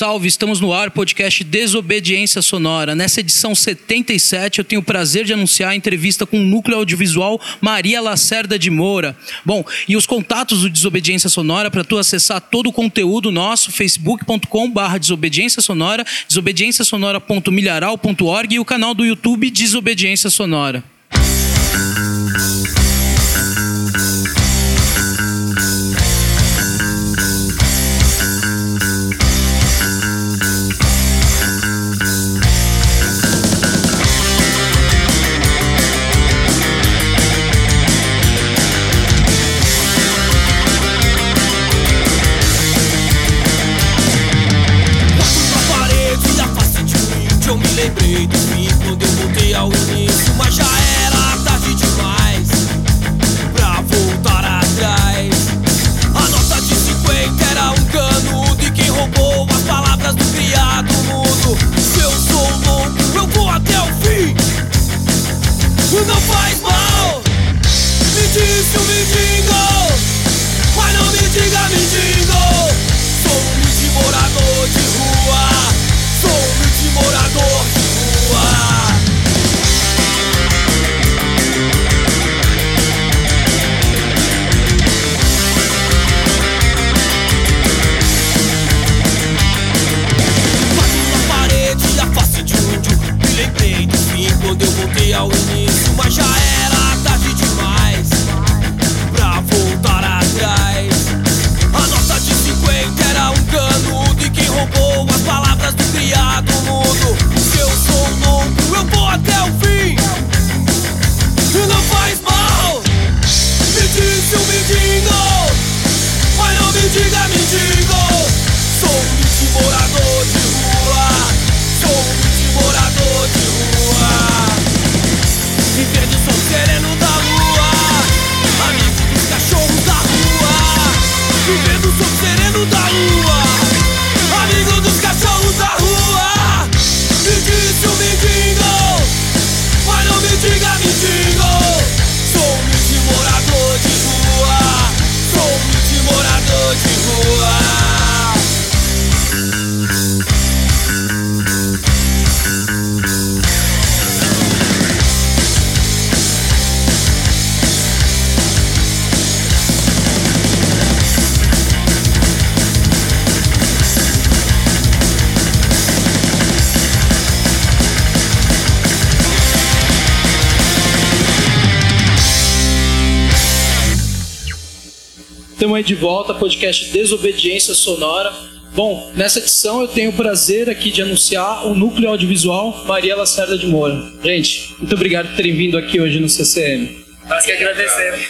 salve, estamos no ar, podcast Desobediência Sonora. Nessa edição 77 eu tenho o prazer de anunciar a entrevista com o Núcleo Audiovisual Maria Lacerda de Moura. Bom, e os contatos do Desobediência Sonora para tu acessar todo o conteúdo nosso, facebook.com/desobediência sonora, desobedienciasonora.milharal.org e o canal do YouTube Desobediência Sonora. Eu me lembrei do fim quando eu voltei ao início, mas já era tarde demais pra voltar atrás. A nota de 50 era um canudo e quem roubou as palavras do criado mudo. Se eu sou louco, eu vou até o fim. Não faz mal, me disse o mendigo, mas não me diga mendigo. Sou um morador de rua, sou um morador de rua. Bati na parede e a face de índio. Me lembrei do fim quando eu voltei ao início, mas já era tarde demais pra voltar atrás. A nota de 50 era um canudo e quem roubou as palavras do criado mudo. Se eu sou louco, eu vou até o fim. Não faz mal, me disse um mendigo, mas não me diga mendigo. Sou um morador de rua, sou um morador de rua. Vivendo o sol sereno da lua, amigo dos cachorros da rua. Vivendo o sol sereno da lua, amigo dos cachorros da rua. Me disse um mendigo, mas não me diga mendigo. Sou um morador de rua, sou um morador de rua. Estamos aí de volta, podcast Desobediência Sonora. Bom, nessa edição eu tenho o prazer aqui de anunciar o Núcleo Audiovisual Maria Lacerda de Moura. Gente, muito obrigado por terem vindo aqui hoje no CCM. Nós que agradecemos.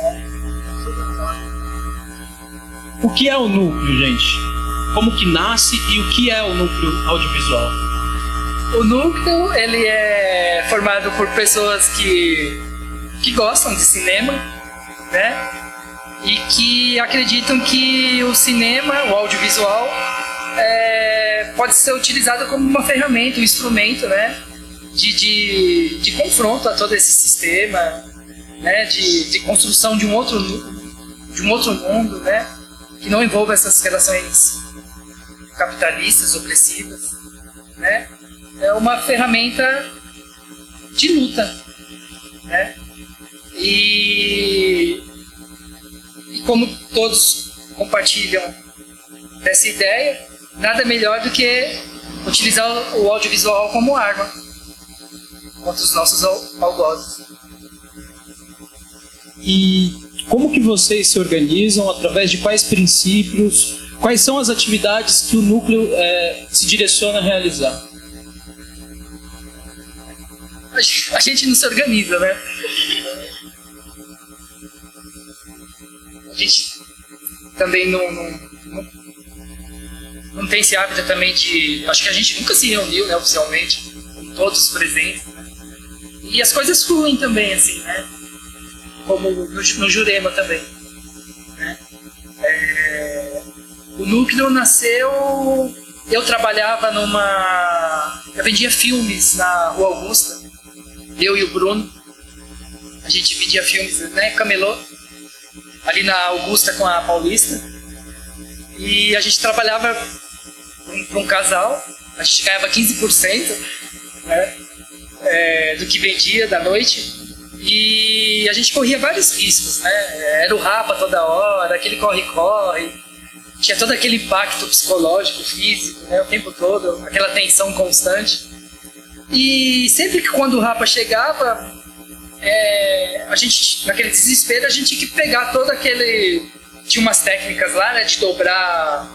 O que é o núcleo, gente? Como que nasce e o que é o Núcleo Audiovisual? O núcleo, ele é formado por pessoas que gostam de cinema, né? E que acreditam que o cinema, o audiovisual, pode ser utilizado como uma ferramenta, um instrumento, né? De confronto a todo esse sistema, né? De construção de um outro mundo, né? Que não envolva essas relações capitalistas, opressivas, né? É uma ferramenta de luta, né? E como todos compartilham dessa ideia, nada melhor do que utilizar o audiovisual como arma contra os nossos algozes. E como que vocês se organizam, através de quais princípios, quais são as atividades que o núcleo se direciona a realizar? A gente não se organiza, né? A gente também não tem esse hábito também de... Acho que a gente nunca se reuniu, né, oficialmente, com todos os presentes, né? E as coisas fluem também, assim, né? Como no Jurema também, né? O núcleo nasceu... Eu trabalhava eu vendia filmes na Rua Augusta, eu e o Bruno. A gente vendia filmes, né, camelô, ali na Augusta com a Paulista. E a gente trabalhava para um casal, a gente ganhava 15%, né, do que vendia da noite. E a gente corria vários riscos, né? Era o rapa toda hora, aquele corre-corre, tinha todo aquele impacto psicológico, físico, né? O tempo todo, aquela tensão constante. E sempre que quando o rapa chegava, a gente, naquele desespero, a gente tinha que pegar todo aquele... Tinha umas técnicas lá, né? De dobrar,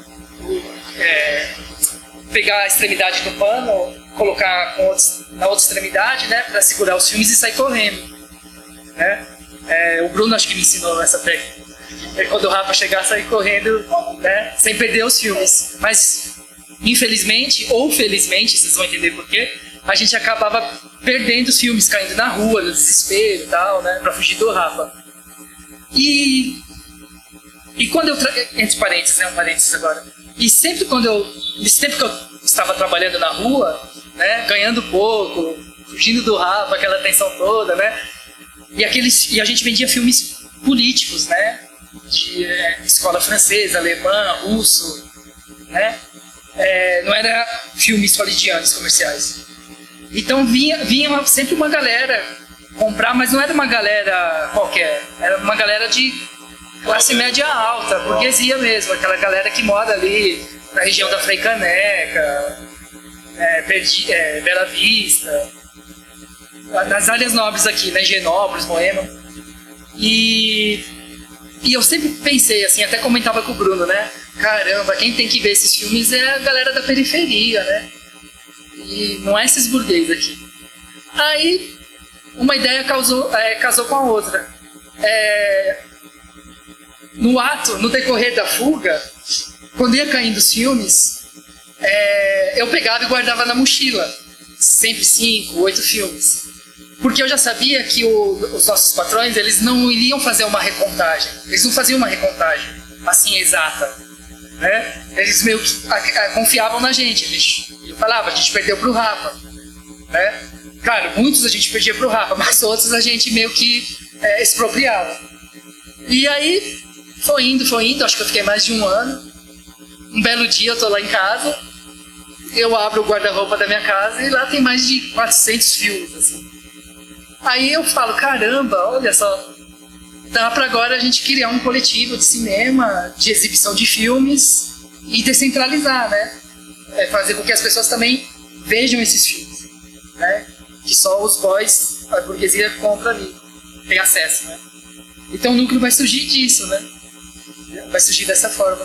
pegar a extremidade do pano, colocar na outra extremidade, né? Para segurar os filmes e sair correndo. Né? O Bruno acho que me ensinou essa técnica. Quando o rapa chegar, sair correndo, né? Sem perder os filmes. Mas, infelizmente, ou felizmente, vocês vão entender por quê, a gente acabava perdendo os filmes, caindo na rua, no desespero e tal, né? Pra fugir do rapa. E quando eu... Entre parênteses, né? Um parênteses agora. E sempre nesse tempo que eu estava trabalhando na rua, né? Ganhando pouco, fugindo do rapa, aquela tensão toda, né? E a gente vendia filmes políticos, né? De escola francesa, alemã, russo, né? Não era filmes hollywoodianos comerciais. Então vinha sempre uma galera comprar, mas não era uma galera qualquer. Era uma galera de classe média alta, burguesia mesmo. Aquela galera que mora ali na região da Frei Caneca, Bela Vista... nas áreas nobres aqui, né, Higienópolis, Moema. E eu sempre pensei, assim, até comentava com o Bruno, né? Caramba, quem tem que ver esses filmes é a galera da periferia, né? E não é esses burguês aqui. Aí, uma ideia casou com a outra. No decorrer da fuga, quando ia caindo os filmes, eu pegava e guardava na mochila. Sempre 5, 8 filmes. Porque eu já sabia que os nossos patrões, eles não iriam fazer uma recontagem. Eles não faziam uma recontagem assim exata, né? Eles meio que confiavam na gente. Eu falava, a gente perdeu pro rapa, né? Claro, muitos a gente perdia pro rapa, mas outros a gente meio que expropriava. E aí foi indo, acho que eu fiquei mais de um ano. Um belo dia eu tô lá em casa, eu abro o guarda-roupa da minha casa e lá tem mais de 400 filmes, assim. Aí eu falo, caramba, olha só, dá pra agora a gente criar um coletivo de cinema, de exibição de filmes e descentralizar, né? Fazer com que as pessoas também vejam esses filmes, né? Que só os boys, a burguesia compra ali, tem acesso, né? Então o núcleo vai surgir disso, né? Vai surgir dessa forma.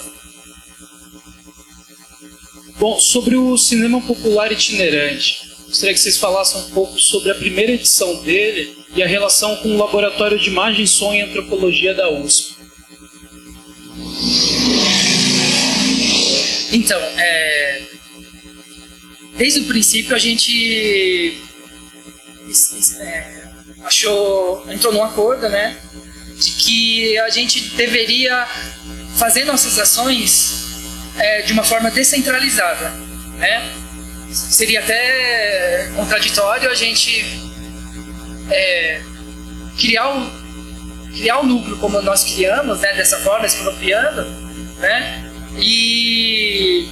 Bom, sobre o cinema popular itinerante, gostaria que vocês falassem um pouco sobre a primeira edição dele e a relação com o Laboratório de Imagem, Som e Antropologia da USP. Então, desde o princípio a gente entrou num acordo, né, de que a gente deveria fazer nossas ações de uma forma descentralizada, né? Seria até contraditório a gente criar um núcleo como nós criamos, né, dessa forma, expropriando, né, e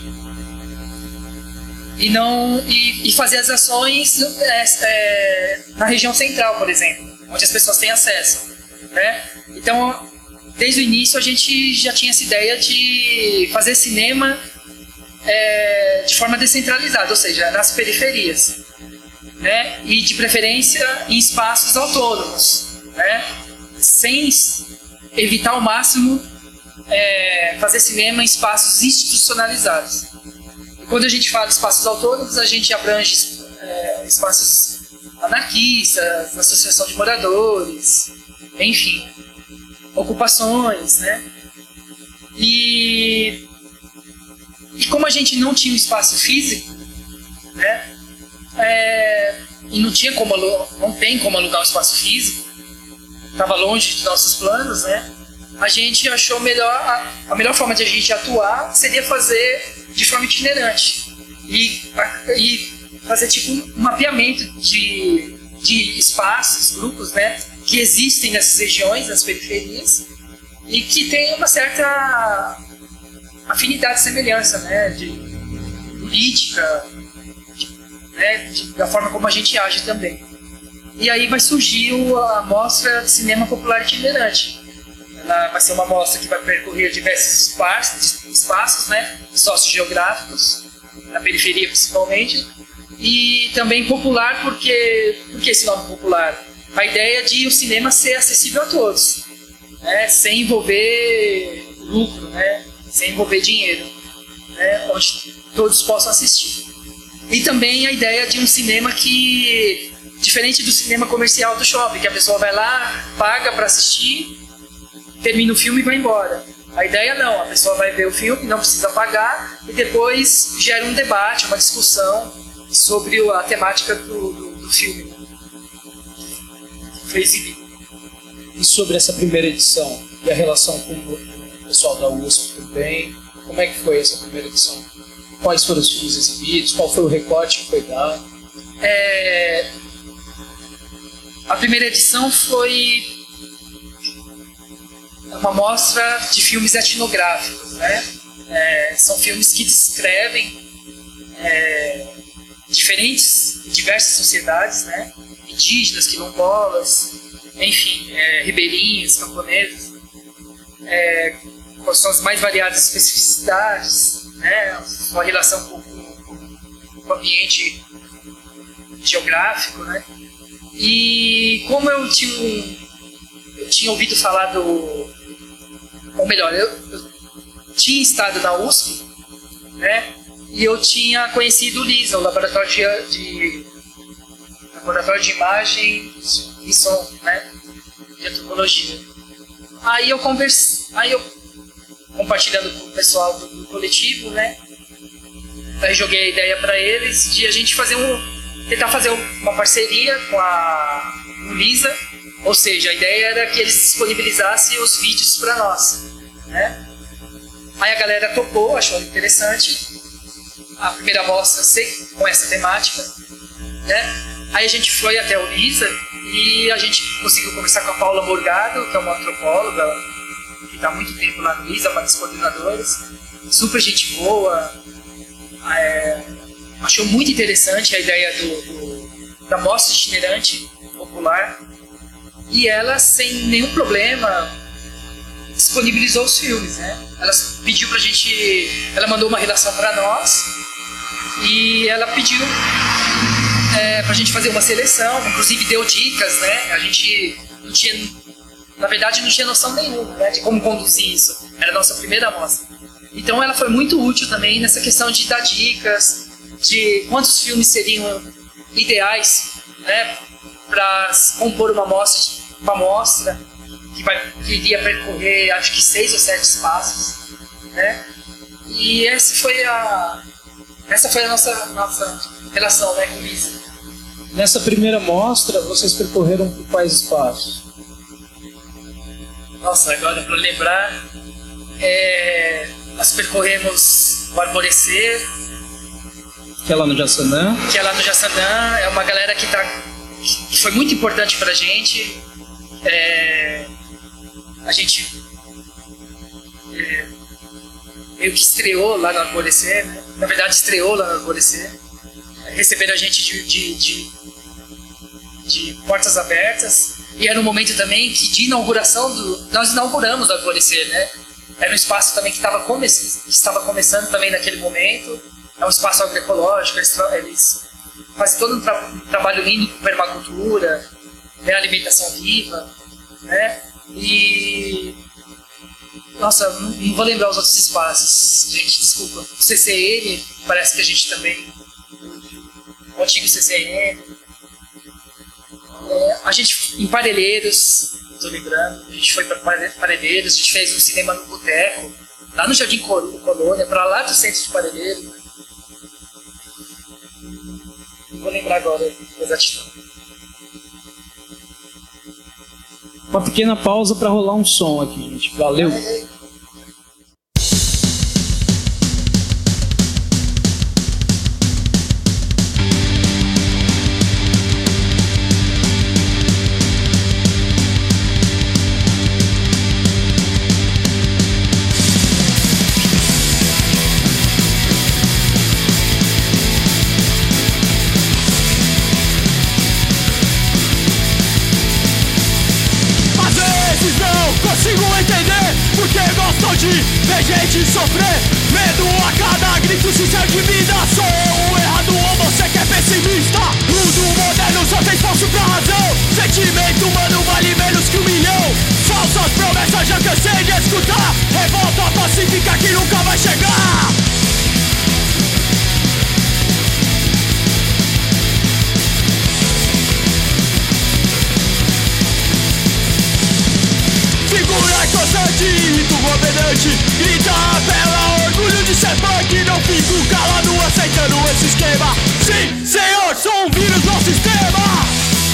fazer as ações na região central, por exemplo, onde as pessoas têm acesso, né? Então, desde o início a gente já tinha essa ideia de fazer cinema de forma descentralizada, ou seja, nas periferias, né? E de preferência em espaços autônomos, né? Sem evitar ao máximo fazer cinema em espaços institucionalizados. E quando a gente fala de espaços autônomos, a gente abrange espaços anarquistas, associação de moradores, enfim, ocupações, né? E como a gente não tinha um espaço físico, né? E não tem como alugar um espaço físico, estava longe de nossos planos, né? A gente achou a melhor forma de a gente atuar seria fazer de forma itinerante e fazer tipo um mapeamento de espaços, grupos, né, que existem nessas regiões, nas periferias, e que tem uma certa afinidade, semelhança, né, política, né, da forma como a gente age também. E aí vai surgir a Mostra de Cinema Popular Itinerante. Ela vai ser uma mostra que vai percorrer diversos espaços, né, sociogeográficos, na periferia principalmente, e também popular, por que esse nome popular? A ideia de o cinema ser acessível a todos, né, sem envolver lucro, né, sem envolver dinheiro, né, onde todos possam assistir. E também a ideia de um cinema que, diferente do cinema comercial do shopping, que a pessoa vai lá, paga para assistir, termina o filme e vai embora. A ideia não, a pessoa vai ver o filme, não precisa pagar, e depois gera um debate, uma discussão sobre a temática do filme que foi exibido. E sobre essa primeira edição e a relação com o pessoal da USP também, como é que foi essa primeira edição? Quais foram os filmes exibidos? Qual foi o recorte que foi dado? A primeira edição foi uma mostra de filmes etnográficos, né? São filmes que descrevem diversas sociedades, né? Indígenas, quilombolas, enfim, ribeirinhos, camponeses, com suas mais variadas especificidades, né? Sua relação com o ambiente geográfico, né? E como eu tinha ouvido falar ou melhor, eu tinha estado na USP, né? E eu tinha conhecido o LISA, o Laboratório de Imagem e Som, né? De Antropologia. Aí eu compartilhando com o pessoal do coletivo, né? Aí joguei a ideia para eles de a gente tentar fazer uma parceria com o LISA, ou seja, a ideia era que eles disponibilizassem os vídeos para nós, né? Aí a galera topou, achou interessante a primeira mostra ser com essa temática, né? Aí a gente foi até o LISA e a gente conseguiu conversar com a Paula Morgado, que é uma antropóloga que está há muito tempo lá no LISA, uma das coordenadoras, super gente boa, achou muito interessante a ideia da mostra itinerante popular, e ela, sem nenhum problema, disponibilizou os filmes, né? Ela pediu pra gente, ela mandou uma redação para nós e ela pediu pra gente fazer uma seleção, inclusive deu dicas, né? A gente não tinha noção nenhuma, né, de como conduzir isso. Era a nossa primeira amostra. Então ela foi muito útil também nessa questão de dar dicas de quantos filmes seriam ideais, né, para compor uma mostra que iria percorrer, acho que 6 ou 7 espaços, né? E essa foi a nossa relação, né, com o LISA. Nessa primeira mostra, vocês percorreram por quais espaços? Nossa, agora para lembrar, nós percorremos o Arvorecer, Que é lá no Jaçanã. É uma galera que foi muito importante pra gente. A gente meio que estreou lá no Arvorecer, né? Na verdade estreou lá no Arvorecer. Receberam a gente de portas abertas, e era um momento também que de inauguração nós inauguramos o Arvorecer, né? Era um espaço também que estava começando também naquele momento. É um espaço agroecológico, eles fazem todo um trabalho lindo com permacultura, né, alimentação viva, né? E nossa, não vou lembrar os outros espaços, gente, desculpa. O CCN, parece que a gente também, o antigo CCN. A gente, em Parelheiros, estou lembrando, a gente foi para Parelheiros, a gente fez um cinema no boteco, lá no Jardim Colônia, para lá do centro de Parelheiros. Não vou lembrar agora exatamente. Uma pequena pausa para rolar um som aqui, gente. Valeu! consigo entender porque gostam de ver gente sofrer. Medo a cada grito, sincero de vida. Sou eu o errado ou você que é pessimista? Tudo moderno só tem espaço pra razão. Sentimento humano vale menos que 1 milhão. Falsas promessas já cansei de escutar. Revolta pacífica que nunca vai chegar. Figura constante, irrita o governante. Grita, apela, orgulho de ser punk. Não fico calado aceitando esse esquema. Sim, senhor, sou um vírus no sistema.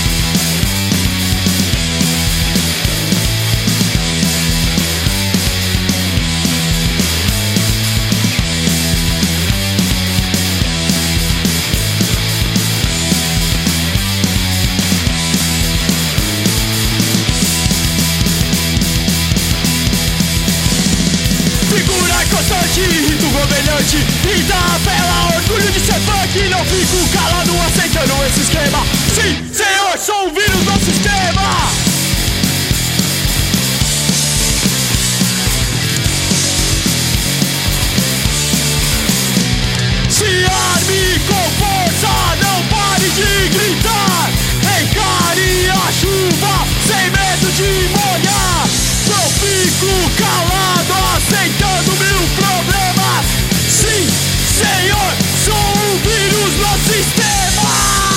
Irrita o governante, grita, apela, orgulho de ser punk. Não fico calado aceitando esse esquema. Sim, senhor, sou um vírus no sistema. Se arme com força, não pare de gritar. Encare a chuva sem medo de molhar. Não fico calado aceitando mil problemas. Sim, senhor, sou um vírus no sistema.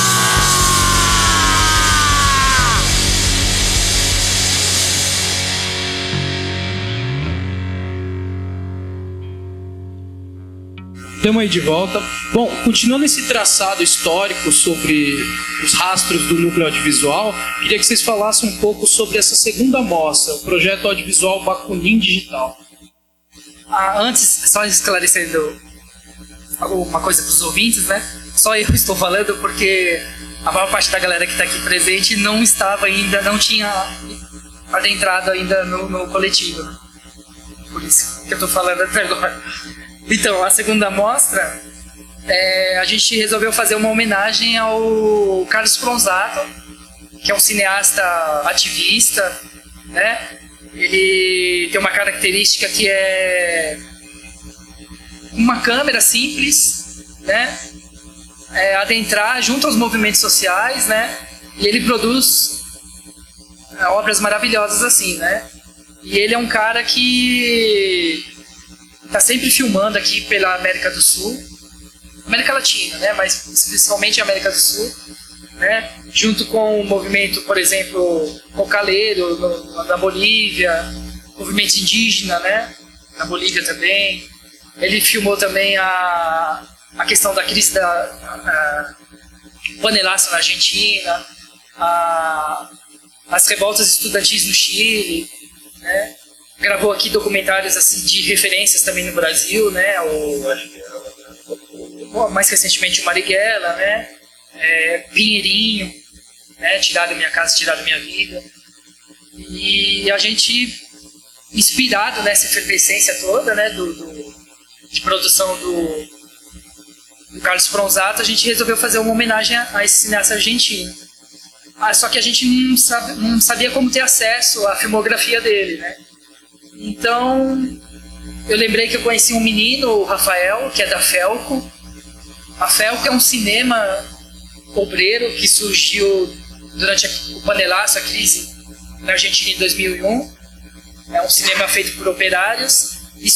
Estamos aí de volta. Bom, continuando esse traçado histórico sobre os rastros do núcleo audiovisual, queria que vocês falassem um pouco sobre essa segunda mostra, o projeto audiovisual Bakunin Digital. Antes, só esclarecendo uma coisa para os ouvintes, né? Só eu estou falando porque a maior parte da galera que está aqui presente não estava ainda, não tinha adentrado ainda no coletivo. Por isso que eu estou falando até agora. Então, a segunda mostra, a gente resolveu fazer uma homenagem ao Carlos Fronzato, que é um cineasta ativista, né? Ele tem uma característica que é uma câmera simples, né? Adentrar junto aos movimentos sociais, né? E ele produz obras maravilhosas assim, né? E ele é um cara que está sempre filmando aqui pela América do Sul, América Latina, né? Mas principalmente América do Sul, né? Junto com o movimento, por exemplo, cocaleiro na Bolívia, movimento indígena, né? Na Bolívia também. Ele filmou também a questão da crise da panelaço na Argentina, as revoltas estudantis no Chile, né? Gravou aqui documentários assim, de referências também no Brasil, né? Mais recentemente o Marighella, né? Pinheirinho, né? Tirado Minha Casa, Tirado Minha Vida. E a gente, inspirado nessa efervescência toda, né? De produção do Carlos Fronzato, a gente resolveu fazer uma homenagem a esse cineasta argentino. Só que a gente não sabia como ter acesso à filmografia dele, né? Então, eu lembrei que eu conheci um menino, o Rafael, que é da Felco. A Felco é um cinema obreiro que surgiu durante o panelaço, a crise na Argentina em 2001. É um cinema feito por operários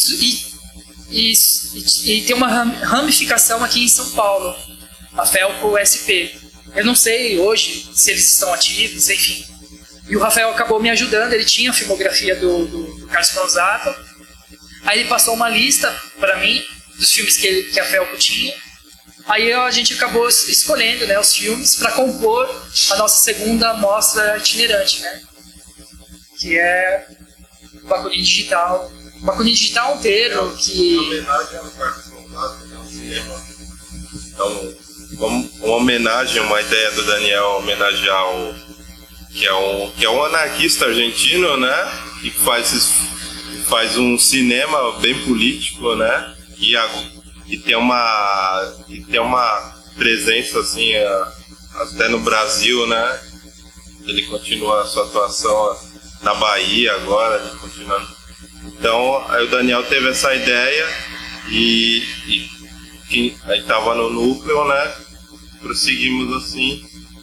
e tem uma ramificação aqui em São Paulo, a Felco SP. Eu não sei hoje se eles estão ativos, enfim. E o Rafael acabou me ajudando, ele tinha a filmografia do Carlos Fronzato. Aí ele passou uma lista para mim dos filmes que a Felco tinha. Aí a gente acabou escolhendo, né, os filmes para compor a nossa segunda mostra itinerante, né? Que é o Bakunin Digital. O Bakunin Digital é um termo que... Em homenagem ao Carlos Fronzato, que é um cinema. Então, como uma homenagem, uma ideia do Daniel homenagear que é um anarquista argentino, né? Que faz um cinema bem político, né? E tem uma presença assim até no Brasil, né? Ele continua a sua atuação na Bahia agora, continuando. Então, aí o Daniel teve essa ideia e quem estava no núcleo, né? Prosseguimos assim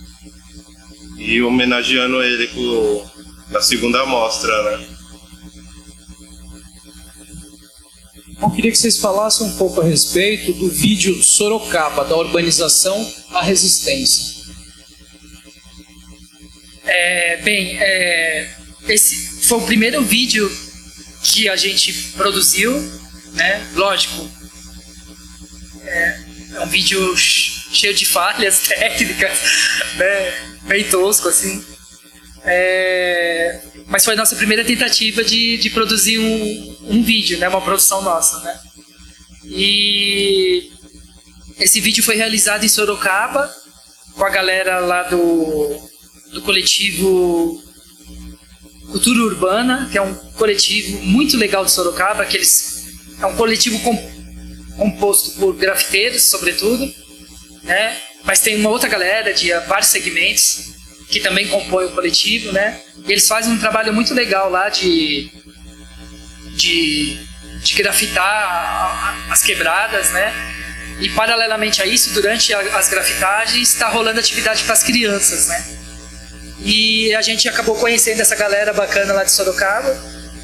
e homenageando ele na segunda mostra, né? Eu queria que vocês falassem um pouco a respeito do vídeo Sorocaba, da urbanização à resistência. Esse foi o primeiro vídeo que a gente produziu, né? Lógico, é um vídeo cheio de falhas técnicas, né? Bem tosco, assim. Mas foi a nossa primeira tentativa de produzir um vídeo, né? Uma produção nossa, né? E esse vídeo foi realizado em Sorocaba com a galera lá do coletivo Cultura Urbana, que é um coletivo muito legal de Sorocaba, é um coletivo composto por grafiteiros, sobretudo, né? Mas tem uma outra galera de vários segmentos que também compõe o coletivo, né? E eles fazem um trabalho muito legal lá de grafitar as quebradas, né? E paralelamente a isso, durante as grafitagens, está rolando atividade para as crianças, né? E a gente acabou conhecendo essa galera bacana lá de Sorocaba.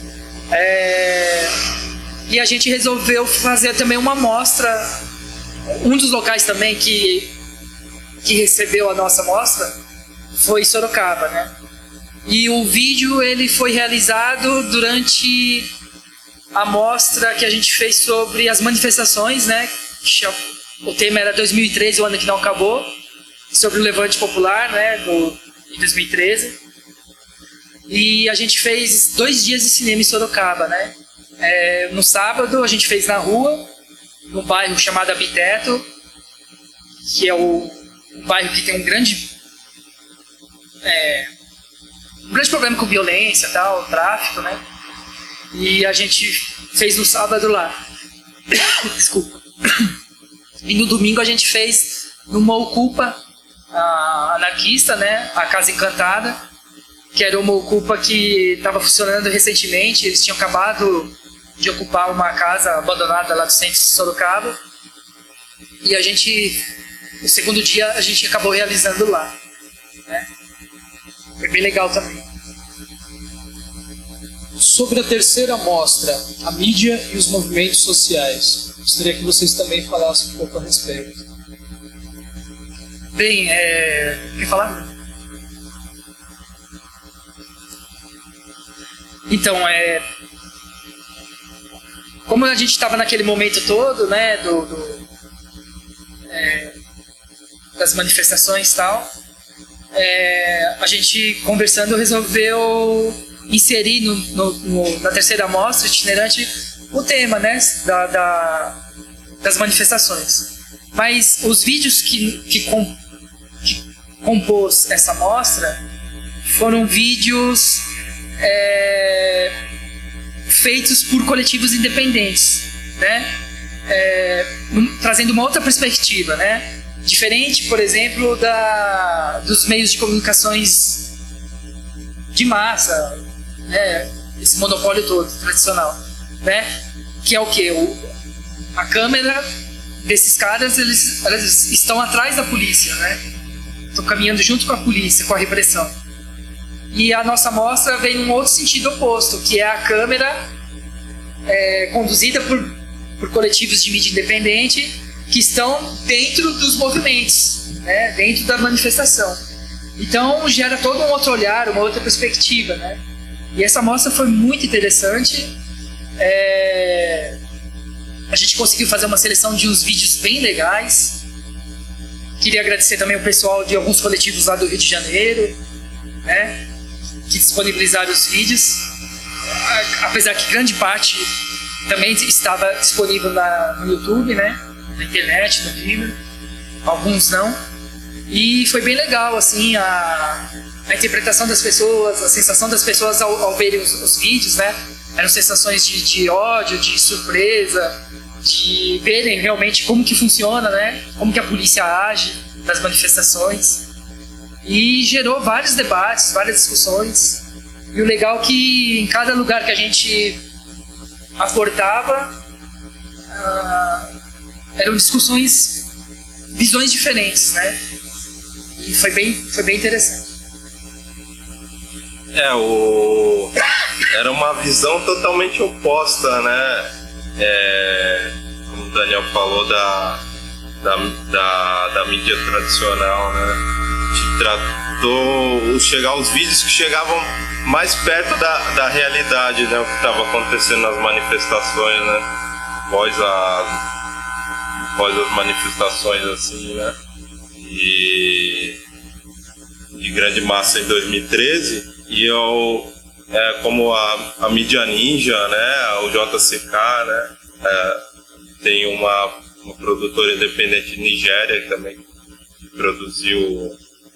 E a gente resolveu fazer também uma mostra. Um dos locais também que recebeu a nossa mostra foi Sorocaba, né? E o vídeo ele foi realizado durante a mostra que a gente fez sobre as manifestações, né? O tema era 2013, o ano que não acabou, sobre o Levante Popular, né? Em 2013. E a gente fez 2 dias de cinema em Sorocaba, né? No sábado a gente fez na rua, num bairro chamado Abiteto, que é um bairro que tem um grande problema com violência e tal, tráfico, né? E a gente fez no sábado lá. Desculpa. E no domingo a gente fez numa ocupa anarquista, né? A Casa Encantada, que era uma ocupa que estava funcionando recentemente. Eles tinham acabado de ocupar uma casa abandonada lá do centro de Sorocaba. E no segundo dia, a gente acabou realizando lá, né? Foi bem legal também. Sobre a terceira mostra, a mídia e os movimentos sociais, gostaria que vocês também falassem um pouco a respeito. Bem, quer falar? Então, como a gente estava naquele momento todo, né, das manifestações e tal, a gente conversando resolveu inserir na terceira mostra itinerante o tema, né, das manifestações. Mas os vídeos que compôs essa mostra foram vídeos feitos por coletivos independentes, né? Trazendo uma outra perspectiva, né? Diferente, por exemplo, dos meios de comunicações de massa, né? Esse monopólio todo tradicional, né? Que é o quê? A câmera desses caras, eles estão atrás da polícia, né? Estão caminhando junto com a polícia, com a repressão. E a nossa mostra vem num outro sentido oposto, que é a câmera conduzida por coletivos de mídia independente que estão dentro dos movimentos, né? Dentro da manifestação. Então gera todo um outro olhar, uma outra perspectiva, né? E essa mostra foi muito interessante. A gente conseguiu fazer uma seleção de uns vídeos bem legais. Queria agradecer também o pessoal de alguns coletivos lá do Rio de Janeiro, né? Que disponibilizaram os vídeos, apesar que grande parte também estava disponível no YouTube, né? Na internet, no Vimeo, alguns não. E foi bem legal, assim, a interpretação das pessoas, a sensação das pessoas ao verem os vídeos, né? Eram sensações de ódio, de surpresa, de verem realmente como que funciona, né? Como que a polícia age nas manifestações. E gerou vários debates, várias discussões. E o legal é que em cada lugar que a gente abordava, eram discussões, visões diferentes, né? E foi bem interessante. Era uma visão totalmente oposta, né? Como o Daniel falou, da mídia tradicional, né? Tratou os vídeos que chegavam mais perto da realidade, né? O que estava acontecendo nas manifestações, né? Após as manifestações, assim, né? E de grande massa em 2013, e como a mídia ninja, né? O JCK, né? Tem uma produtora independente Nigéria que também produziu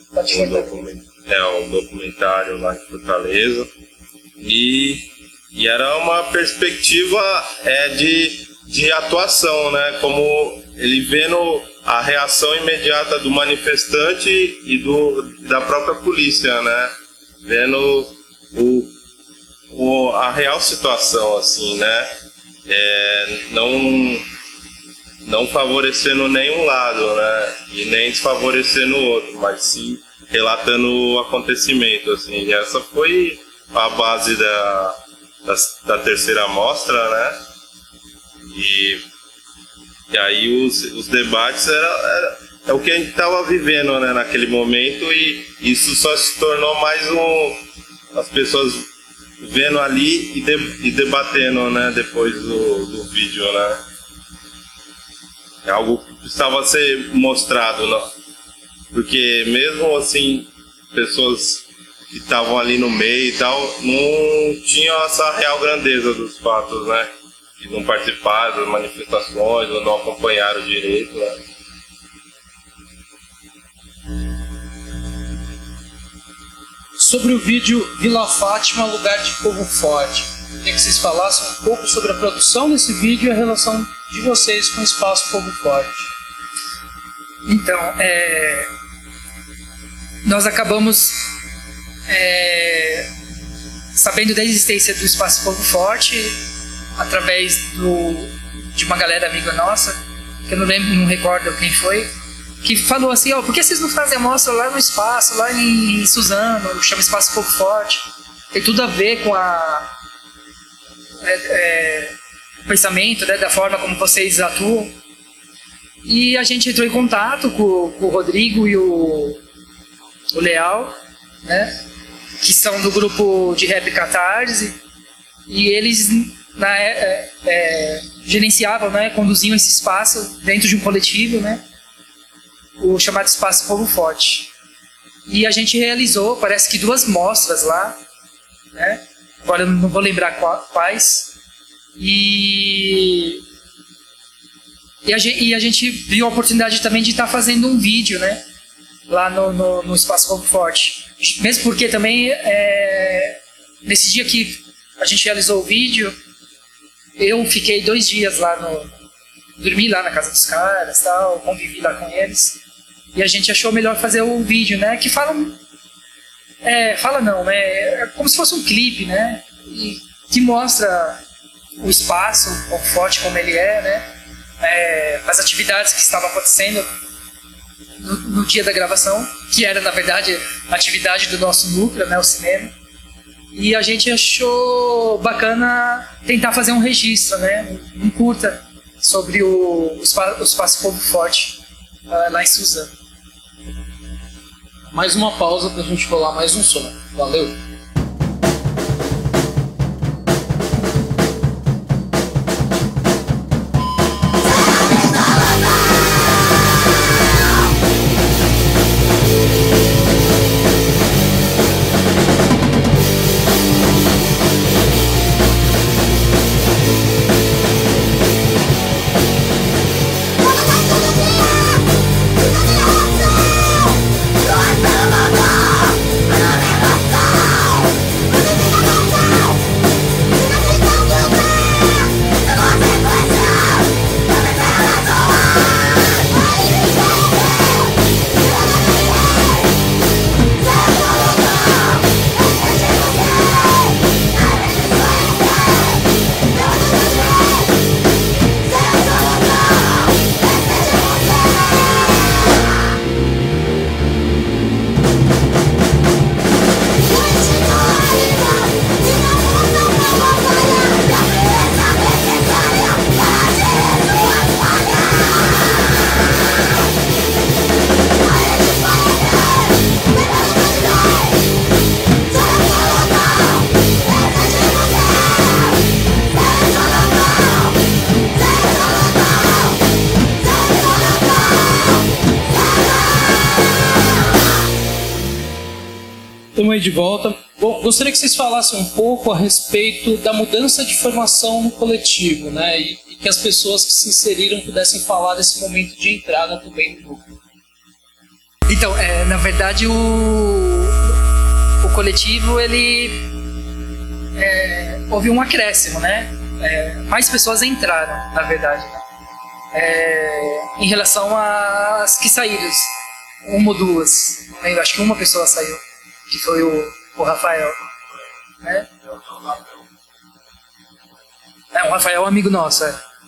um documentário lá em Fortaleza, e era uma perspectiva de atuação, né? Como ele vendo a reação imediata do manifestante e da própria polícia, né? Vendo a real situação, assim, né? Não favorecendo nenhum lado, né? E nem desfavorecendo o outro, mas sim relatando o acontecimento, assim. E essa foi a base da terceira mostra, né? E aí os debates é o que a gente estava vivendo, né, naquele momento, e isso só se tornou mais as pessoas vendo ali e debatendo, né, depois do vídeo, né? É algo que precisava ser mostrado, não? Porque mesmo assim, pessoas que estavam ali no meio e tal, não tinham essa real grandeza dos fatos, né? Que não participaram das manifestações ou não acompanharam direito, né? Sobre o vídeo Vila Fátima, Lugar de Povo Forte, queria que vocês falassem um pouco sobre a produção desse vídeo e a relação de vocês com o Espaço Povo Forte. Então, nós acabamos sabendo da existência do Espaço Povo Forte através de uma galera amiga nossa, que eu não recordo quem foi, que falou assim, por que vocês não fazem a mostra lá no espaço, lá em Suzano, chama Espaço Povo Forte, tem tudo a ver com o pensamento, né, da forma como vocês atuam. E a gente entrou em contato com o Rodrigo e o Leal, né, que são do grupo de rap Catarse, e eles gerenciavam, né, conduziam esse espaço dentro de um coletivo, né, o chamado Espaço Povo Forte. E a gente realizou, parece que 2 mostras lá, né, agora eu não vou lembrar quais, e a gente viu a oportunidade também de estar fazendo um vídeo, né, lá no Espaço Povo Forte. Mesmo porque também, nesse dia que a gente realizou o vídeo, eu fiquei 2 dias lá dormi lá na casa dos caras, tal, convivi lá com eles, e a gente achou melhor fazer o vídeo, né, que fala não, né, é como se fosse um clipe, né, e que mostra o espaço, o Povo Forte como ele né, as atividades que estavam acontecendo no dia da gravação, que era, na verdade, a atividade do nosso núcleo, né, o cinema. E a gente achou bacana tentar fazer um registro, né, um curta sobre o Espaço Povo Forte lá em Suzano. Mais uma pausa pra gente rolar mais um som. Valeu! Go! de volta. Bom, gostaria que vocês falassem um pouco a respeito da mudança de formação no coletivo, né? E que as pessoas que se inseriram pudessem falar desse momento de entrada também no grupo. Então, na verdade, o coletivo, ele houve um acréscimo, né? Mais pessoas entraram, na verdade, né? Em relação às que saíram, uma ou duas. Eu acho que uma pessoa saiu, que foi o Rafael, né? O Rafael é um amigo nosso,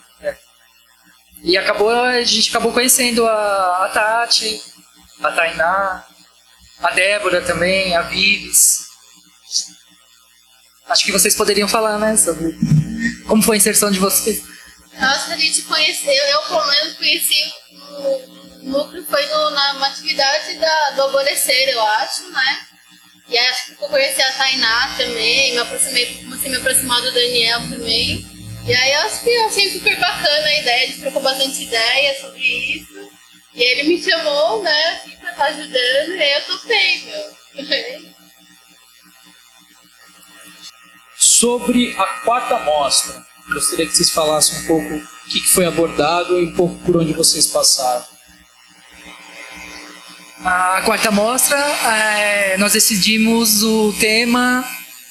E a gente acabou conhecendo a Tati, a Tainá, a Débora também, a Vives. Acho que vocês poderiam falar, né, sobre como foi a inserção de vocês. Nossa, a gente conheceu, eu pelo menos conheci o núcleo, foi numa atividade do Alvorecer, eu acho, né? E aí acho que eu conheci a Tainá também, comecei a me aproximar do Daniel também. E aí eu acho que eu achei super bacana a ideia, a gente trocou bastante ideia sobre isso. E aí ele me chamou, né, assim, pra estar ajudando, e aí eu topei, meu. Sobre a quarta mostra, gostaria que vocês falassem um pouco o que foi abordado e um pouco por onde vocês passaram. A quarta mostra, nós decidimos o tema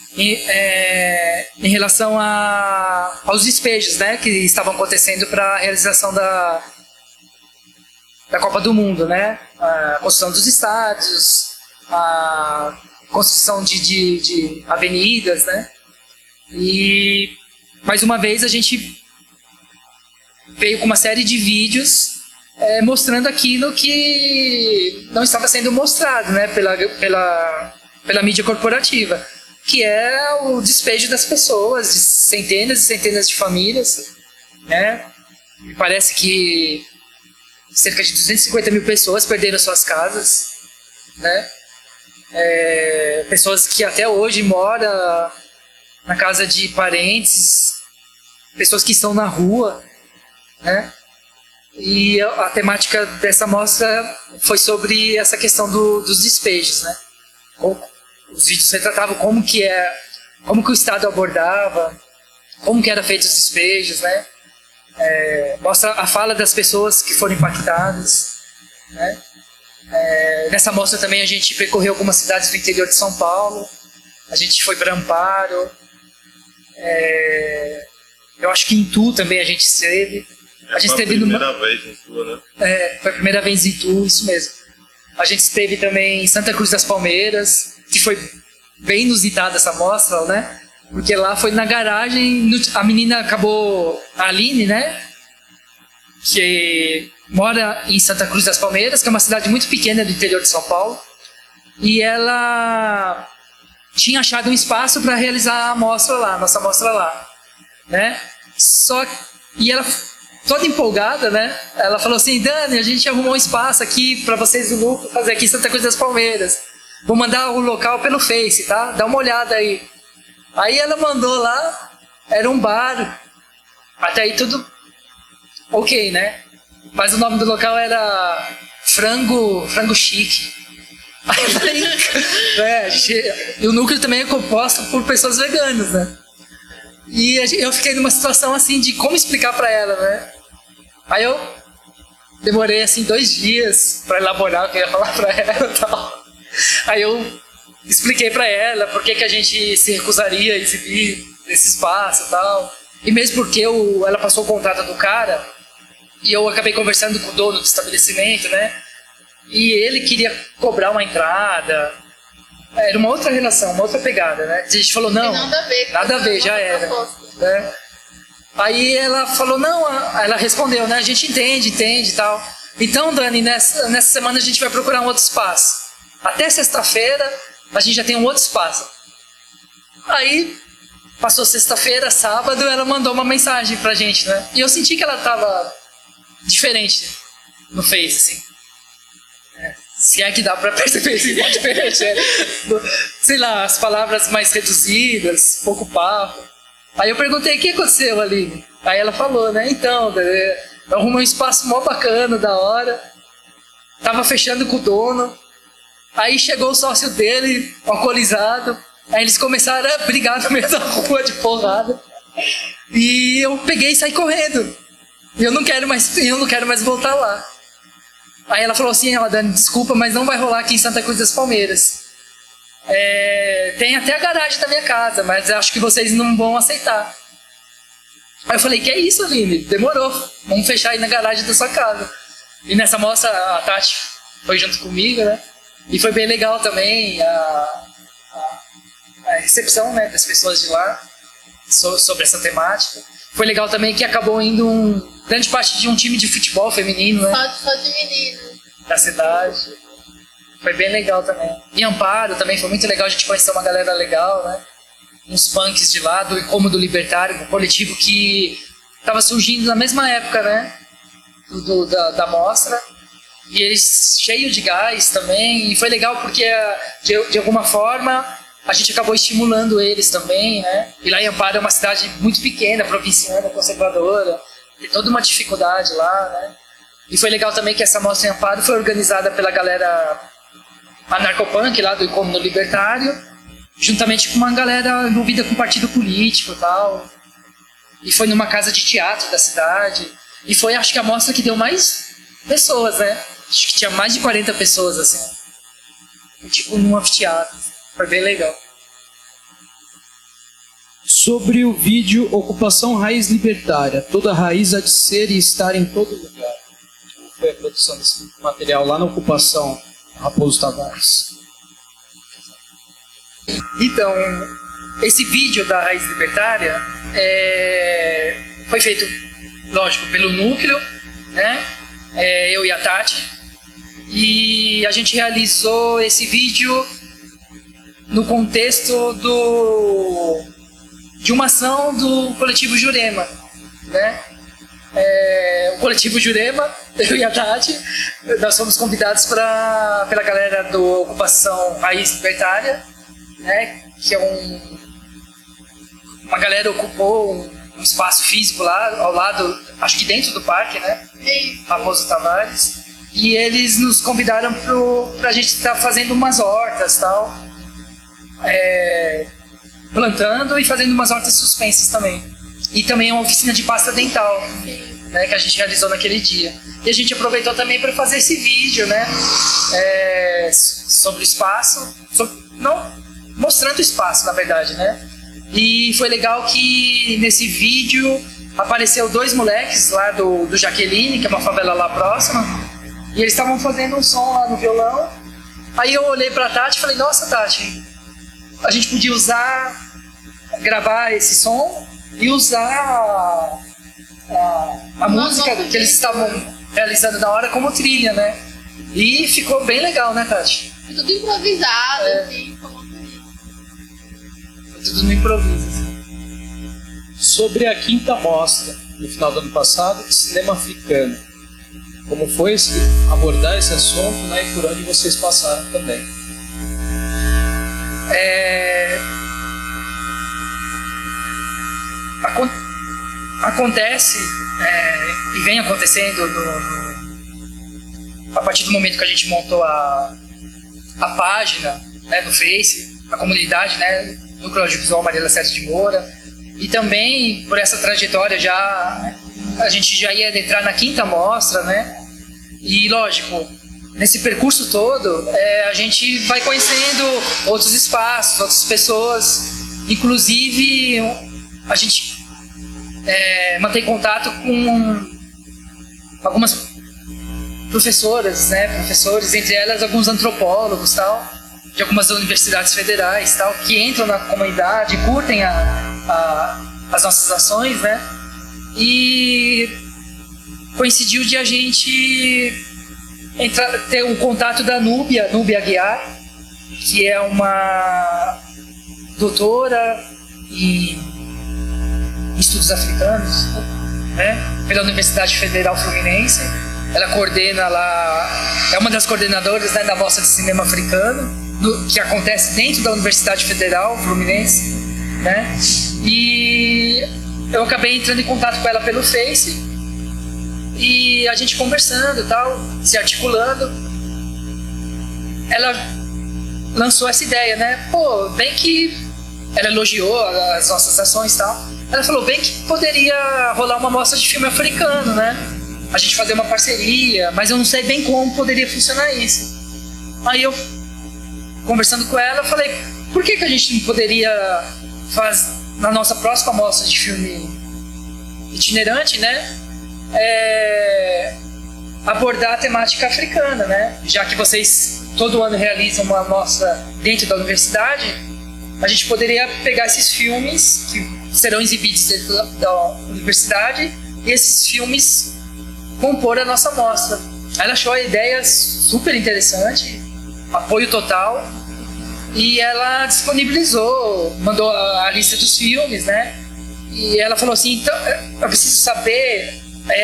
em relação aos despejos, né, que estavam acontecendo para a realização da Copa do Mundo, né? A construção dos estádios, a construção de avenidas, né? E mais uma vez a gente veio com uma série de vídeos mostrando aquilo que não estava sendo mostrado, né? Pela mídia corporativa, que é o despejo das pessoas, de centenas e centenas de famílias, né? Me parece que cerca de 250 mil pessoas perderam suas casas, né? Pessoas que até hoje moram na casa de parentes, pessoas que estão na rua, né? E a temática dessa mostra foi sobre essa questão dos despejos, né? Os vídeos retratavam como que o Estado abordava, como que era feito os despejos, né? Mostra a fala das pessoas que foram impactadas, né? Nessa mostra também a gente percorreu algumas cidades do interior de São Paulo. A gente foi para Amparo, eu acho que em Itu também a gente esteve. A gente esteve primeira vez em Itu, né? Foi a primeira vez em Itu, isso mesmo. A gente esteve também em Santa Cruz das Palmeiras, que foi bem inusitada essa mostra, né? Porque lá foi na garagem, a menina acabou, a Aline, né? Que mora em Santa Cruz das Palmeiras, que é uma cidade muito pequena do interior de São Paulo. E ela tinha achado um espaço para realizar a mostra lá, nossa mostra lá, né? E ela, toda empolgada, né? Ela falou assim: Dani, a gente arrumou um espaço aqui para vocês do núcleo fazer aqui em Santa Cruz das Palmeiras. Vou mandar o local pelo Face, tá? Dá uma olhada aí. Aí ela mandou lá, era um bar. Até aí tudo ok, né? Mas o nome do local era Frango Chique. Aí eu falei, e o núcleo também é composto por pessoas veganas, né? E eu fiquei numa situação assim de como explicar pra ela, né? Aí eu demorei assim 2 dias pra elaborar o que eu ia falar pra ela e tal. Aí eu expliquei pra ela por que a gente se recusaria a exibir esse espaço e tal. E mesmo porque ela passou o contrato do cara e eu acabei conversando com o dono do estabelecimento, né? E ele queria cobrar uma entrada. Era uma outra relação, uma outra pegada, né? A gente falou, não, nada a ver, já era. Né? Aí ela falou, não, ela respondeu, né? A gente entende e tal. Então, Dani, nessa semana a gente vai procurar um outro espaço. Até sexta-feira a gente já tem um outro espaço. Aí, passou sexta-feira, sábado, ela mandou uma mensagem pra gente, né? E eu senti que ela tava diferente no Face, assim. Se é que dá pra perceber se é diferente, sei lá, as palavras mais reduzidas, pouco papo. Aí eu perguntei, o que aconteceu, Aline? Aí ela falou, né, então, eu arrumei um espaço mó bacana, da hora, tava fechando com o dono, Aí chegou o sócio dele, alcoolizado. Aí eles começaram a brigar no meio da rua de porrada. E eu peguei e saí correndo. E eu não quero mais voltar lá. Aí ela falou assim, Dani, desculpa, mas não vai rolar aqui em Santa Cruz das Palmeiras. Tem até a garagem da minha casa, mas acho que vocês não vão aceitar. Aí eu falei, que é isso, Aline? Demorou. Vamos fechar aí na garagem da sua casa. E nessa mostra a Tati foi junto comigo, né? E foi bem legal também a recepção, né, das pessoas de lá sobre essa temática. Foi legal também que acabou indo grande parte de um time de futebol feminino, né? Só de menino. Da cidade. Foi bem legal também. Em Amparo também foi muito legal, a gente conheceu uma galera legal, né? Uns punks de lá, do Incômodo Libertário, um coletivo que estava surgindo na mesma época, né? Da mostra. E eles cheios de gás também. E foi legal porque, de alguma forma, a gente acabou estimulando eles também, né? E lá em Amparo é uma cidade muito pequena, provinciana, conservadora. Tem toda uma dificuldade lá, né? E foi legal também que essa mostra em Amparo foi organizada pela galera anarcopunk lá do Incômodo Libertário, juntamente com uma galera envolvida com partido político e tal. E foi numa casa de teatro da cidade. E foi, acho que, a mostra que deu mais pessoas, né? Acho que tinha mais de 40 pessoas, assim. Tipo, num anfiteatro. Foi bem legal. Sobre o vídeo Ocupação Raiz Libertária. Toda raiz há de ser e estar em todo lugar. Como foi a produção desse material lá na Ocupação Raposo Tavares? Então, esse vídeo da Raiz Libertária foi feito, lógico, pelo núcleo, né? Eu e a Tati. E a gente realizou esse vídeo no contexto de uma ação do coletivo Jurema, né? O coletivo Jurema, eu e a Tati, nós fomos convidados pela galera do Ocupação Raiz Libertária, né? Que é uma galera ocupou um espaço físico lá ao lado, acho que dentro do parque, né? Raposo Tavares. E eles nos convidaram pra gente estar fazendo umas hortas, tal, plantando e fazendo umas hortas suspensas também. E também uma oficina de pasta dental, né, que a gente realizou naquele dia. E a gente aproveitou também para fazer esse vídeo, né, sobre o espaço, mostrando o espaço, na verdade, né. E foi legal que nesse vídeo apareceu 2 moleques lá do Jaqueline, que é uma favela lá próxima, e eles estavam fazendo um som lá no violão. Aí eu olhei pra Tati e falei, nossa, Tati, a gente podia gravar esse som e usar a música que eles estavam realizando na hora como trilha, né? E ficou bem legal, né, Tati? Foi tudo improvisado, assim, como foi tudo no improviso, assim. Sobre a 5ª mostra, no final do ano passado, de cinema africano. Como foi abordar esse assunto, né, e por onde vocês passaram também? Acontece e vem acontecendo a partir do momento que a gente montou a página, né, no Face, a comunidade, né, Núcleo Audiovisual Maria Lacerda de Moura, e também por essa trajetória a gente já ia entrar na 5ª mostra, né? E lógico, nesse percurso todo, a gente vai conhecendo outros espaços, outras pessoas. Inclusive, a gente mantém contato com algumas professoras, né? Professores, entre elas alguns antropólogos, tal, de algumas universidades federais, tal, que entram na comunidade, curtem as nossas ações, né? E coincidiu de a gente ter um contato da Núbia Aguiar, que é uma doutora em estudos africanos, né, pela Universidade Federal Fluminense. Ela coordena lá, é uma das coordenadoras, né, da Mostra de Cinema Africano, que acontece dentro da Universidade Federal Fluminense, né? E eu acabei entrando em contato com ela pelo Face e a gente conversando e tal, se articulando. Ela lançou essa ideia, né? Pô, bem que ela elogiou as nossas ações e tal. Ela falou, bem que poderia rolar uma mostra de filme africano, né? A gente fazer uma parceria, mas eu não sei bem como poderia funcionar isso. Aí eu, conversando com ela, eu falei, por que a gente não poderia fazer, na nossa próxima mostra de filme itinerante, né? Abordar a temática africana, né? Já que vocês todo ano realizam uma mostra dentro da universidade, a gente poderia pegar esses filmes que serão exibidos dentro da universidade e esses filmes compor a nossa mostra. Ela achou a ideia super interessante, apoio total, e ela disponibilizou, mandou a lista dos filmes, né? E ela falou assim, então, eu preciso saber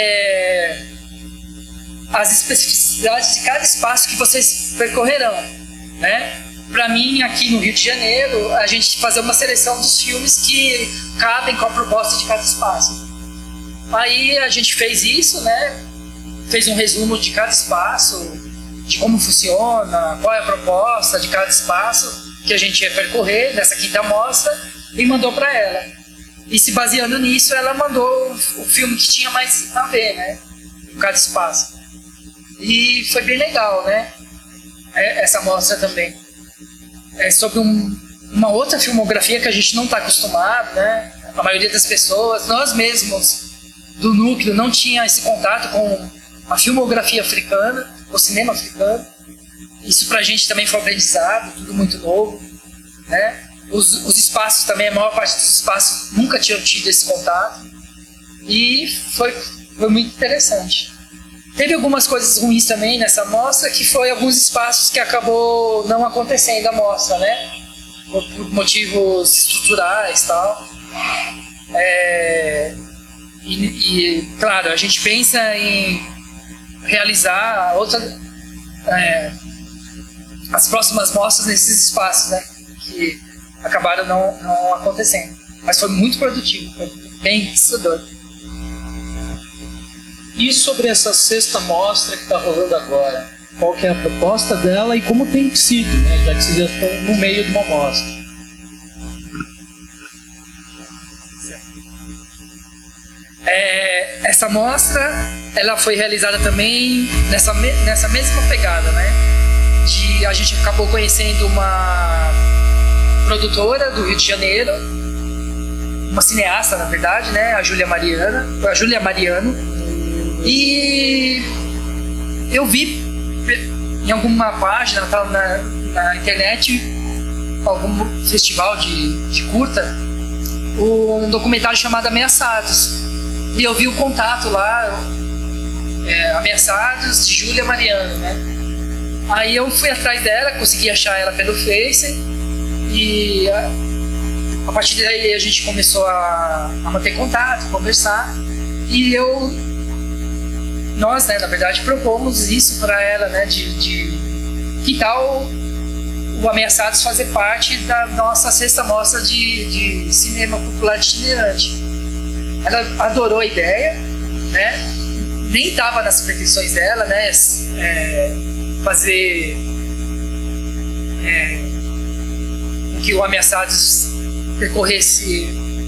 as especificidades de cada espaço que vocês percorrerão, né? Para mim, aqui no Rio de Janeiro, a gente fazer uma seleção dos filmes que cabem com a proposta de cada espaço. Aí a gente fez isso, né? Fez um resumo de cada espaço, de como funciona, qual é a proposta de cada espaço que a gente ia percorrer nessa quinta mostra e mandou para ela. E se baseando nisso, ela mandou o filme que tinha mais a ver, né? Com cada espaço. E foi bem legal, né? Essa mostra também. É sobre uma outra filmografia que a gente não está acostumado, né? A maioria das pessoas, nós mesmos do núcleo, não tinha esse contato com a filmografia africana, o cinema africano. Isso pra gente também foi aprendizado, tudo muito novo, né? Os espaços também, a maior parte dos espaços nunca tinham tido esse contato. E foi muito interessante. Teve algumas coisas ruins também nessa mostra, que foi alguns espaços que acabou não acontecendo a mostra, né? Por motivos estruturais e tal. Claro, a gente pensa em realizar as próximas mostras nesses espaços, né? Que acabaram não acontecendo. Mas foi muito produtivo, foi bem enriquecedor. E sobre essa sexta mostra que está rolando agora? Qual que é a proposta dela e como tem sido, né? Já que vocês já estão no meio de uma mostra. Essa mostra, ela foi realizada também nessa mesma pegada, né? A gente acabou conhecendo uma produtora do Rio de Janeiro, uma cineasta, na verdade, né? A Júlia Mariano. E eu vi em alguma página, na internet, algum festival de curta, um documentário chamado Ameaçados. E eu vi o contato lá, Ameaçados, de Júlia Mariano, né? Aí eu fui atrás dela, consegui achar ela pelo Face, e a partir daí a gente começou a manter contato, conversar, e nós, né, na verdade, propomos isso para ela, né, que tal o Ameaçados fazer parte da nossa sexta mostra de cinema popular itinerante. Ela adorou a ideia, né? Nem estava nas pretensões dela, né? Fazer com que o Ameaçados percorresse,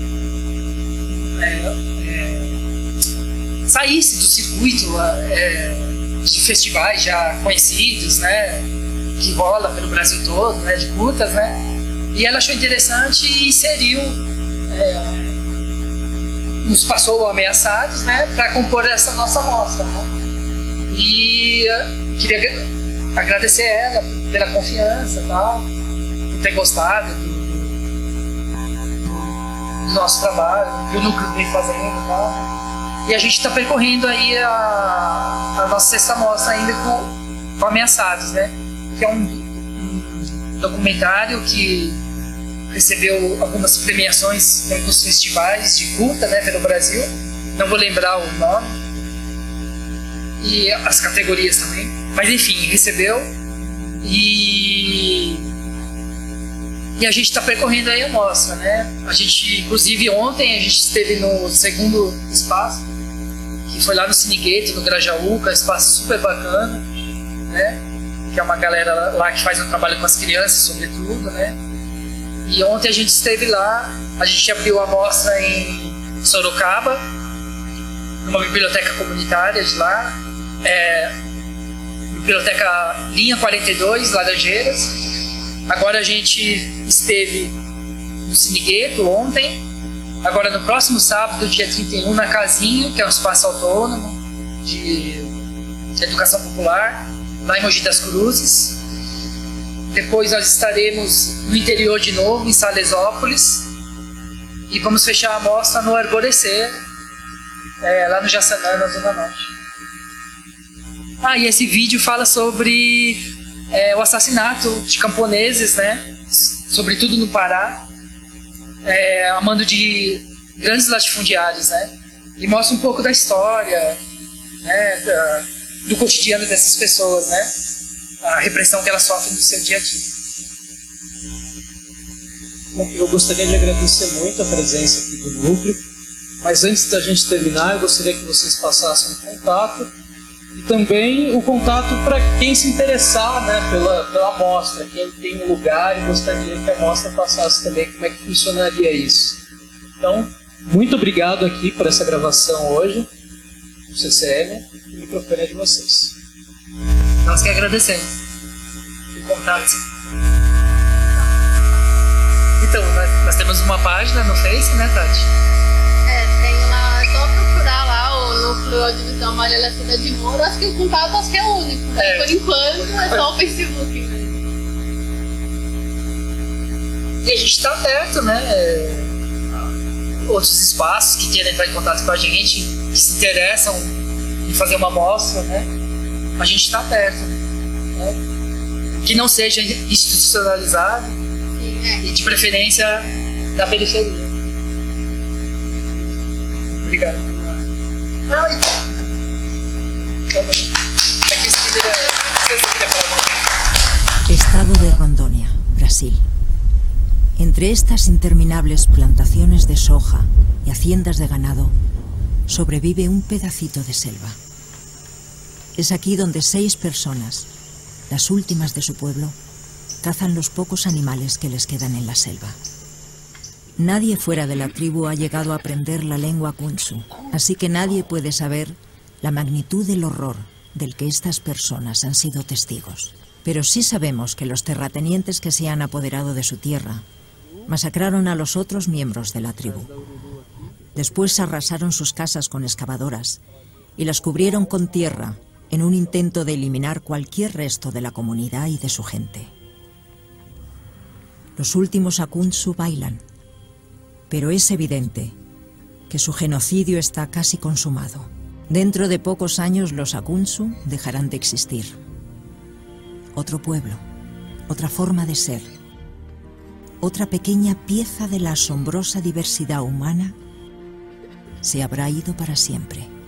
saísse do circuito de festivais já conhecidos, né? Que rola pelo Brasil todo, né? De curtas, né? E ela achou interessante e inseriu. Nos passou o Ameaçados, né, para compor essa nossa mostra, né? E queria agradecer ela pela confiança, tal, por ter gostado do nosso trabalho, do núcleo que vem fazendo, tal. E a gente está percorrendo aí a nossa sexta mostra ainda com Ameaçados, né? Que é um documentário que recebeu algumas premiações em alguns festivais de curta, né, pelo Brasil. Não vou lembrar o nome. E as categorias também. Mas enfim, recebeu. E a gente está percorrendo aí a mostra, né? A gente, inclusive ontem, a gente esteve no segundo espaço, que foi lá no Cine Gueto, no Grajaú, que é um espaço super bacana, né? que é uma galera lá que faz um trabalho com as crianças, sobretudo, né? E ontem a gente esteve lá, a gente abriu a mostra em Sorocaba, numa biblioteca comunitária de lá, biblioteca Linha 42, Laranjeiras. Agora a gente esteve no Cine Gueto ontem. Agora no próximo sábado, dia 31, na Casinho, que é um espaço autônomo de educação popular, lá em Mogi das Cruzes. Depois nós estaremos no interior de novo, em Salesópolis. E vamos fechar a mostra no Arborecer, lá no Jaçanã, na Zona Norte. E esse vídeo fala sobre o assassinato de camponeses, né? Sobretudo no Pará, a mando de grandes latifundiários, né? E mostra um pouco da história, né? Do cotidiano dessas pessoas, né? A repressão que elas sofrem no seu dia a dia. Bom, eu gostaria de agradecer muito a presença aqui do Núcleo, mas antes da gente terminar, eu gostaria que vocês passassem um contato e também o contato para quem se interessar, né, pela mostra, quem tem um lugar e gostaria que a mostra passasse também como é que funcionaria isso. Então, muito obrigado aqui por essa gravação hoje, do CCM, o microfone é de vocês. Nós que agradecemos o contato. Então, nós temos uma página no Face, né, Tati? Tem lá, é só procurar lá o Núcleo Audiovisual Maria Lacerda de Moura. Acho que o contato é o único, né? Por enquanto é só o Facebook mesmo. E a gente está aberto, né? Outros espaços que querem entrar em contato com a gente, que se interessam em fazer uma amostra, né? A gente está aberto, né? Que não seja institucionalizado e de preferência da periferia. Obrigado. Estado de Rondônia, Brasil. Entre estas interminables plantaciones de soja y haciendas de ganado, sobrevive un pedacito de selva. Es aquí donde 6 personas, las últimas de su pueblo, cazan los pocos animales que les quedan en la selva. Nadie fuera de la tribu ha llegado a aprender la lengua Kunsu, así que nadie puede saber la magnitud del horror del que estas personas han sido testigos. Pero sí sabemos que los terratenientes que se han apoderado de su tierra masacraron a los otros miembros de la tribu. Después arrasaron sus casas con excavadoras y las cubrieron con tierra en un intento de eliminar cualquier resto de la comunidad y de su gente. Los últimos Akunsu bailan, pero es evidente que su genocidio está casi consumado. Dentro de pocos años los Akunsu dejarán de existir. Otro pueblo, otra forma de ser, otra pequeña pieza de la asombrosa diversidad humana se habrá ido para siempre.